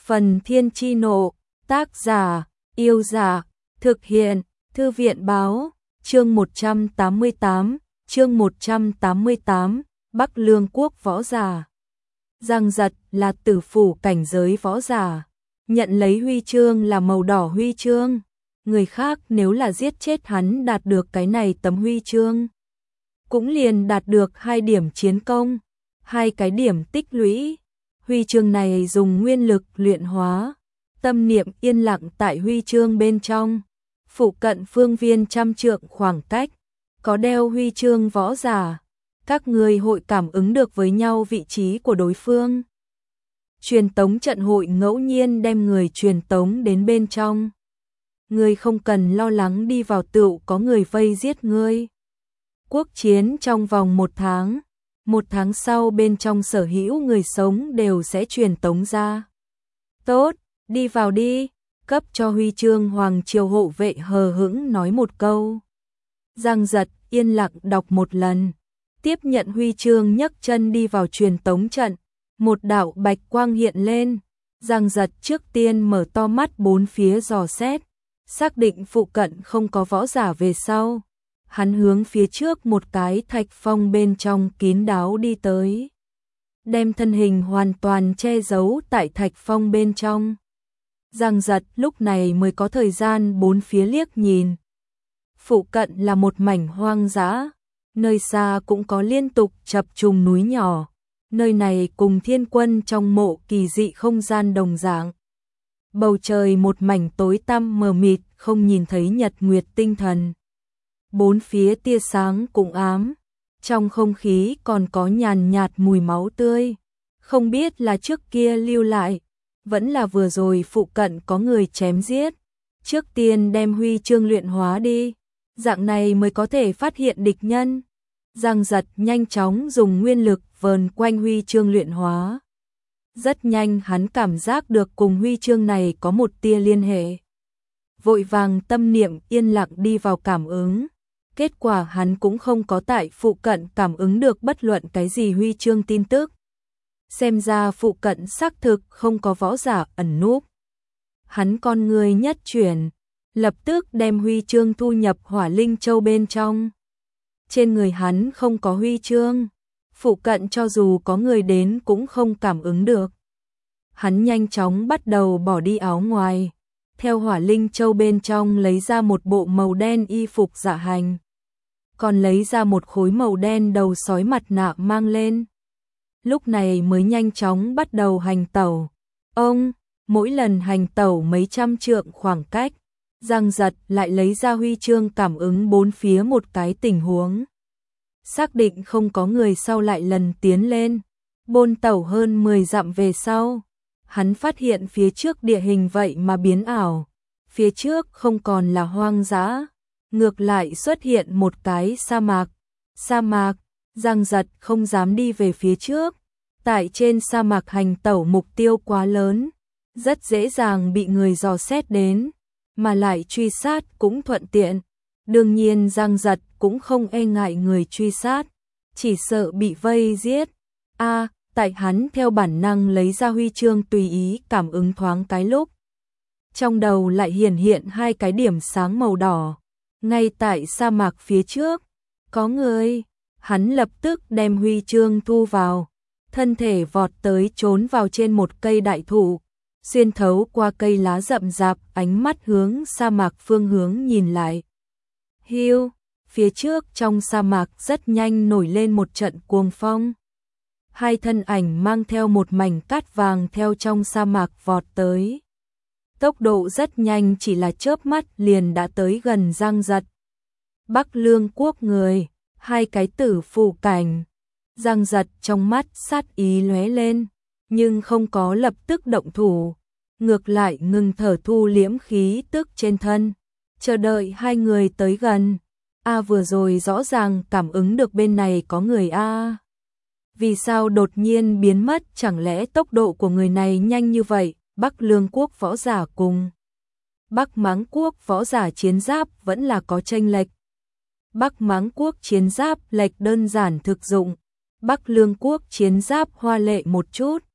Phần Thiên Chi Nộ, tác giả, Yêu Giả, thực hiện, Thư viện Báo, chương 188, Bắc Lương Quốc võ giả. Giang Giật là tử phủ cảnh giới võ giả, nhận lấy huy chương là màu đỏ huy chương. Người khác nếu là giết chết hắn đạt được cái này tấm huy chương, cũng liền đạt được 2 điểm chiến công, 2 cái điểm tích lũy. Huy chương này dùng nguyên lực luyện hóa, tâm niệm yên lặng tại huy chương bên trong, phụ cận phương viên trăm trượng khoảng cách, có đeo huy chương võ giả, các người hội cảm ứng được với nhau vị trí của đối phương. Truyền tống trận hội ngẫu nhiên đem người truyền tống đến bên trong. Ngươi không cần lo lắng đi vào tựu có người vây giết ngươi. Quốc chiến trong vòng 1 tháng. 1 tháng sau bên trong sở hữu người sống đều sẽ truyền tống ra. Tốt, đi vào đi, cấp cho huy chương Hoàng Triều hộ vệ hờ hững nói một câu. Giang Giật yên lặng đọc một lần, tiếp nhận huy chương nhấc chân đi vào truyền tống trận. Một đạo bạch quang hiện lên, Giang Giật trước tiên mở to mắt bốn phía dò xét, xác định phụ cận không có võ giả về sau. Hắn hướng phía trước một cái thạch phong bên trong kín đáo đi tới, đem thân hình hoàn toàn che giấu tại thạch phong bên trong. Giang Giật lúc này mới có thời gian bốn phía liếc nhìn. Phụ cận là một mảnh hoang dã, nơi xa cũng có liên tục chập trùng núi nhỏ. Nơi này cùng Thiên Quân trong mộ kỳ dị không gian đồng dạng. Bầu trời một mảnh tối tăm mờ mịt, không nhìn thấy nhật nguyệt tinh thần. Bốn phía tia sáng cũng ám, trong không khí còn có nhàn nhạt mùi máu tươi. Không biết là trước kia lưu lại, vẫn là vừa rồi phụ cận có người chém giết. Trước tiên đem huy chương luyện hóa đi, dạng này mới có thể phát hiện địch nhân. Giang Giật nhanh chóng dùng nguyên lực vờn quanh huy chương luyện hóa. Rất nhanh hắn cảm giác được cùng huy chương này có một tia liên hệ. Vội vàng tâm niệm yên lặng đi vào cảm ứng. Kết quả hắn cũng không có tại phụ cận cảm ứng được bất luận cái gì huy chương tin tức. Xem ra phụ cận xác thực không có võ giả ẩn núp. Hắn con người nhất chuyển, lập tức đem huy chương thu nhập Hỏa Linh Châu bên trong. Trên người hắn không có huy chương, phụ cận cho dù có người đến cũng không cảm ứng được. Hắn nhanh chóng bắt đầu bỏ đi áo ngoài, theo Hỏa Linh Châu bên trong lấy ra một bộ màu đen y phục dạ hành, còn lấy ra một khối màu đen đầu sói mặt nạ mang lên. Lúc này mới nhanh chóng bắt đầu hành tẩu. Mỗi lần hành tẩu mấy trăm trượng khoảng cách, Giang Giật lại lấy ra huy chương cảm ứng bốn phía một cái tình huống. Xác định không có người sau lại lần tiến lên, bôn tẩu hơn 10 dặm về sau. Hắn phát hiện phía trước địa hình vậy mà biến ảo. Phía trước không còn là hoang dã, ngược lại xuất hiện một cái sa mạc. Sa mạc, Giang Giật không dám đi về phía trước. Tại trên sa mạc hành tẩu mục tiêu quá lớn, rất dễ dàng bị người dò xét đến, mà lại truy sát cũng thuận tiện. Đương nhiên Giang Giật cũng không e ngại người truy sát, chỉ sợ bị vây giết. Tại hắn theo bản năng lấy ra huy chương tùy ý cảm ứng thoáng cái lúc. Trong đầu lại hiển hiện 2 cái điểm sáng màu đỏ. Ngay tại sa mạc phía trước, có người. Hắn lập tức đem huy chương thu vào, thân thể vọt tới trốn vào trên một cây đại thụ, xuyên thấu qua cây lá rậm rạp, ánh mắt hướng sa mạc phương hướng nhìn lại. Phía trước trong sa mạc rất nhanh nổi lên một trận cuồng phong. 2 thân ảnh mang theo một mảnh cát vàng theo trong sa mạc vọt tới. Tốc độ rất nhanh, chỉ là chớp mắt liền đã tới gần Giang Giật. Bắc Lương Quốc người, 2 cái tử phủ cảnh. Giang Giật trong mắt sát ý lóe lên, nhưng không có lập tức động thủ. Ngược lại ngừng thở thu liễm khí tức trên thân, chờ đợi 2 người tới gần. Vừa rồi rõ ràng cảm ứng được bên này có người vì sao đột nhiên biến mất, chẳng lẽ tốc độ của người này nhanh như vậy? Bắc Lương Quốc võ giả cùng Bắc Mãng Quốc võ giả chiến giáp vẫn là có chênh lệch. Bắc Mãng Quốc chiến giáp lệch đơn giản thực dụng, Bắc Lương Quốc chiến giáp hoa lệ một chút.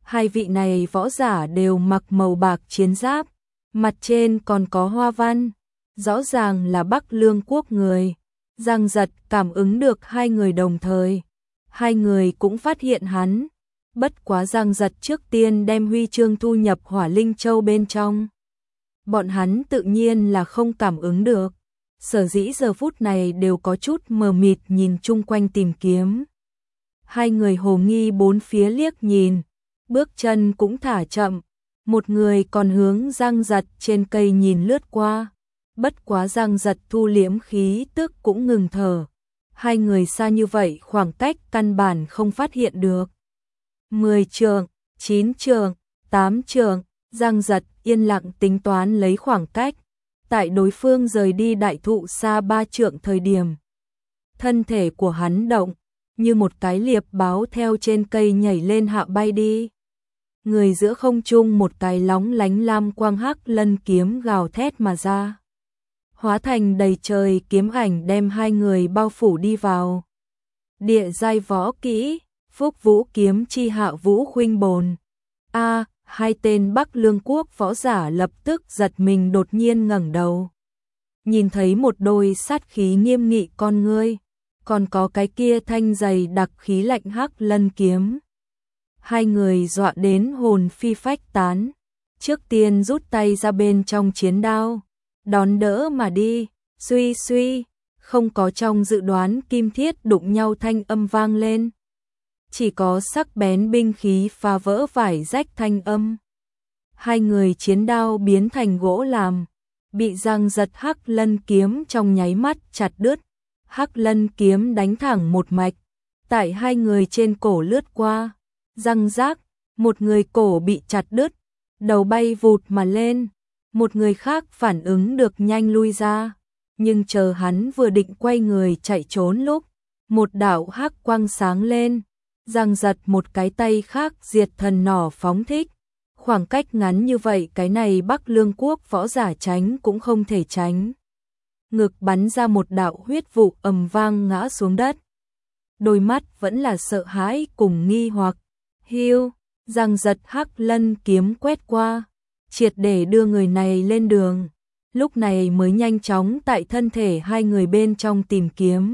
Hai vị này võ giả đều mặc màu bạc chiến giáp, mặt trên còn có hoa văn, rõ ràng là Bắc Lương quốc người. Giang Giật cảm ứng được hai người đồng thời, hai người cũng phát hiện hắn. Bất quá Giang Giật trước tiên đem huy chương thu nhập Hỏa Linh Châu bên trong. Bọn hắn tự nhiên là không cảm ứng được, sở dĩ giờ phút này đều có chút mờ mịt nhìn chung quanh tìm kiếm. Hai người hồ nghi bốn phía liếc nhìn, bước chân cũng thả chậm, một người còn hướng Giang Giật trên cây nhìn lướt qua. Bất quá Giang Giật thu liễm khí tức cũng ngừng thở. Hai người xa như vậy khoảng cách căn bản không phát hiện được. 10 trượng, 9 trượng, 8 trượng, Giang Giật yên lặng tính toán lấy khoảng cách. Tại đối phương rời đi đại thụ xa 3 trượng thời điểm, thân thể của hắn động, như một cái liệp báo theo trên cây nhảy lên hạ bay đi. Người giữa không trung một cái lóng lánh lam quang hắc lân kiếm gào thét mà ra, hóa thành đầy trời kiếm ảnh đem hai người bao phủ đi vào. Địa giai võ kỹ, Phúc Vũ kiếm chi Hạ Vũ khuynh bồn. Hai tên Bắc Lương quốc võ giả lập tức giật mình đột nhiên ngẩng đầu. Nhìn thấy một đôi sát khí nghiêm nghị con ngươi, còn có cái kia thanh dày đặc khí lạnh hắc lân kiếm. Hai người dọa đến hồn phi phách tán, trước tiên rút tay ra bên trong chiến đao, đón đỡ mà đi. Suy suy, không có trong dự đoán kim thiết đụng nhau thanh âm vang lên, chỉ có sắc bén binh khí phá vỡ vải rách thanh âm. Hai người chiến đao biến thành gỗ làm, bị Giang Giật hắc lân kiếm trong nháy mắt chặt đứt. Hắc lân kiếm đánh thẳng một mạch, tại hai người trên cổ lướt qua, răng rác, một người cổ bị chặt đứt, đầu bay vụt mà lên, một người khác phản ứng được nhanh lui ra, nhưng chờ hắn vừa định quay người chạy trốn lúc, một đạo hắc quang sáng lên, Giang Giật một cái tay khác diệt thần nỏ phóng thích. Khoảng cách ngắn như vậy cái này Bắc Lương quốc võ giả tránh cũng không thể tránh. Ngực bắn ra một đạo huyết vụ ầm vang ngã xuống đất. Đôi mắt vẫn là sợ hãi cùng nghi hoặc. Hiu, Giang Giật hắc lân kiếm quét qua, triệt để đưa người này lên đường. Lúc này mới nhanh chóng tại thân thể hai người bên trong tìm kiếm.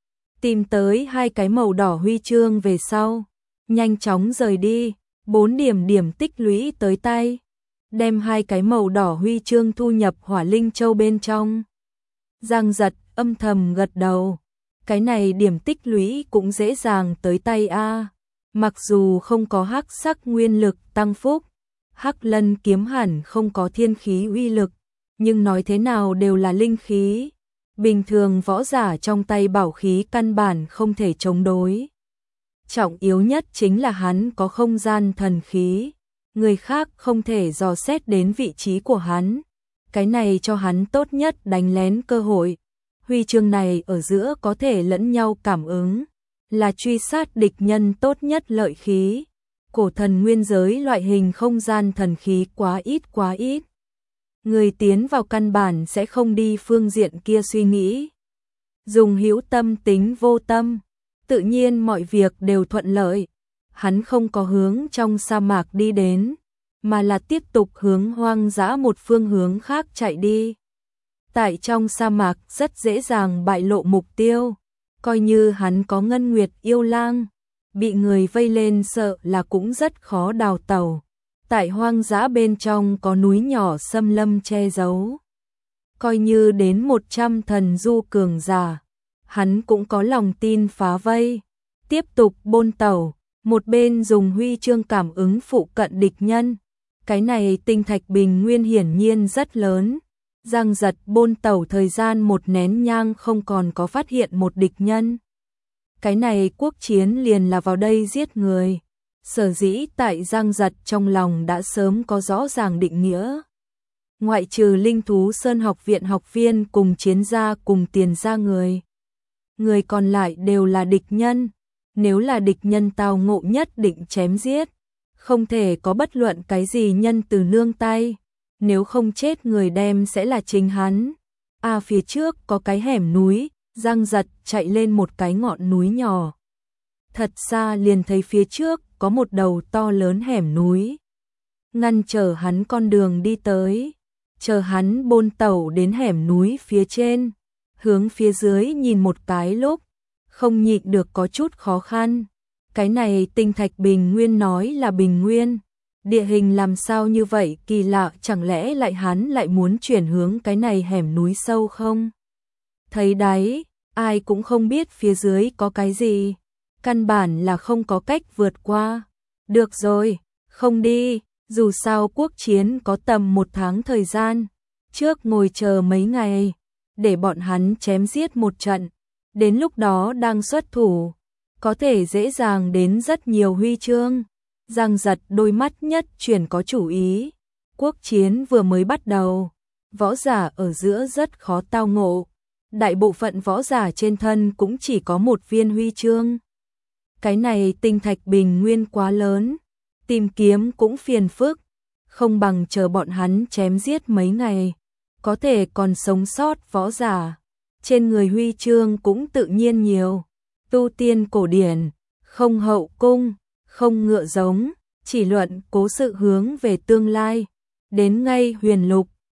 Tìm tới hai cái màu đỏ huy chương về sau, nhanh chóng rời đi, 4 điểm tích lũy tới tay, đem hai cái màu đỏ huy chương thu nhập Hỏa Linh Châu bên trong. Giang Giật âm thầm gật đầu, cái này điểm tích lũy cũng dễ dàng tới tay a. Mặc dù không có hắc sắc nguyên lực tăng phúc, hắc lân kiếm hẳn không có thiên khí uy lực, nhưng nói thế nào đều là linh khí. Bình thường võ giả trong tay bảo khí căn bản không thể chống đối. Trọng yếu nhất chính là hắn có không gian thần khí, người khác không thể dò xét đến vị trí của hắn. Cái này cho hắn tốt nhất đánh lén cơ hội. Huy chương này ở giữa có thể lẫn nhau cảm ứng, là truy sát địch nhân tốt nhất lợi khí. Cổ thần nguyên giới loại hình không gian thần khí quá ít. Người tiến vào căn bản sẽ không đi phương diện kia suy nghĩ. Dùng hữu tâm tính vô tâm, tự nhiên mọi việc đều thuận lợi. Hắn không có hướng trong sa mạc đi đến, mà là tiếp tục hướng hoang dã một phương hướng khác chạy đi. Tại trong sa mạc rất dễ dàng bại lộ mục tiêu, coi như hắn có ngân nguyệt yêu lang, bị người vây lên sợ là cũng rất khó đào tẩu. Tại hoang dã bên trong có núi nhỏ xâm lâm che giấu, coi như đến 100 thần du cường giả, hắn cũng có lòng tin phá vây, tiếp tục bôn tẩu, một bên dùng huy chương cảm ứng phụ cận địch nhân. Cái này tinh thạch bình nguyên hiển nhiên rất lớn. Giang Giật bôn tẩu thời gian một nén nhang không còn có phát hiện một địch nhân. Cái này quốc chiến liền là vào đây giết người. Sở dĩ tại Giang Giật trong lòng đã sớm có rõ ràng định nghĩa. Ngoại trừ Linh Thú Sơn học viện học viên cùng chiến gia cùng tiền gia người còn lại đều là địch nhân. Nếu là địch nhân tao ngộ nhất định chém giết, không thể có bất luận cái gì nhân từ nương tay, nếu không chết người đem sẽ là chính hắn. Phía trước có cái hẻm núi, Giang Giật chạy lên một cái ngọn núi nhỏ. Thật xa liền thấy phía trước có một đầu to lớn hẻm núi, ngăn trở hắn con đường đi tới, chờ hắn bôn tẩu đến hẻm núi phía trên, hướng phía dưới nhìn một cái lúc, không nhịn được có chút khó khăn. Cái này tinh thạch bình nguyên nói là bình nguyên, địa hình làm sao như vậy kỳ lạ, chẳng lẽ lại hắn lại muốn chuyển hướng cái này hẻm núi sâu không? Thấy đáy, ai cũng không biết phía dưới có cái gì, căn bản là không có cách vượt qua. Được rồi, không đi, dù sao quốc chiến có tầm 1 tháng thời gian, trước ngồi chờ mấy ngày, để bọn hắn chém giết một trận, đến lúc đó đang xuất thủ, có thể dễ dàng đến rất nhiều huy chương. Giang Giật đôi mắt nhất chuyển có chủ ý, quốc chiến vừa mới bắt đầu, võ giả ở giữa rất khó tao ngộ, đại bộ phận võ giả trên thân cũng chỉ có một viên huy chương. Cái này tinh thạch bình nguyên quá lớn, tìm kiếm cũng phiền phức, không bằng chờ bọn hắn chém giết mấy ngày, có thể còn sống sót võ giả, trên người huy chương cũng tự nhiên nhiều. Tu tiên cổ điển, không hậu cung, không ngựa giống, chỉ luận cố sự hướng về tương lai, đến ngay huyền lục,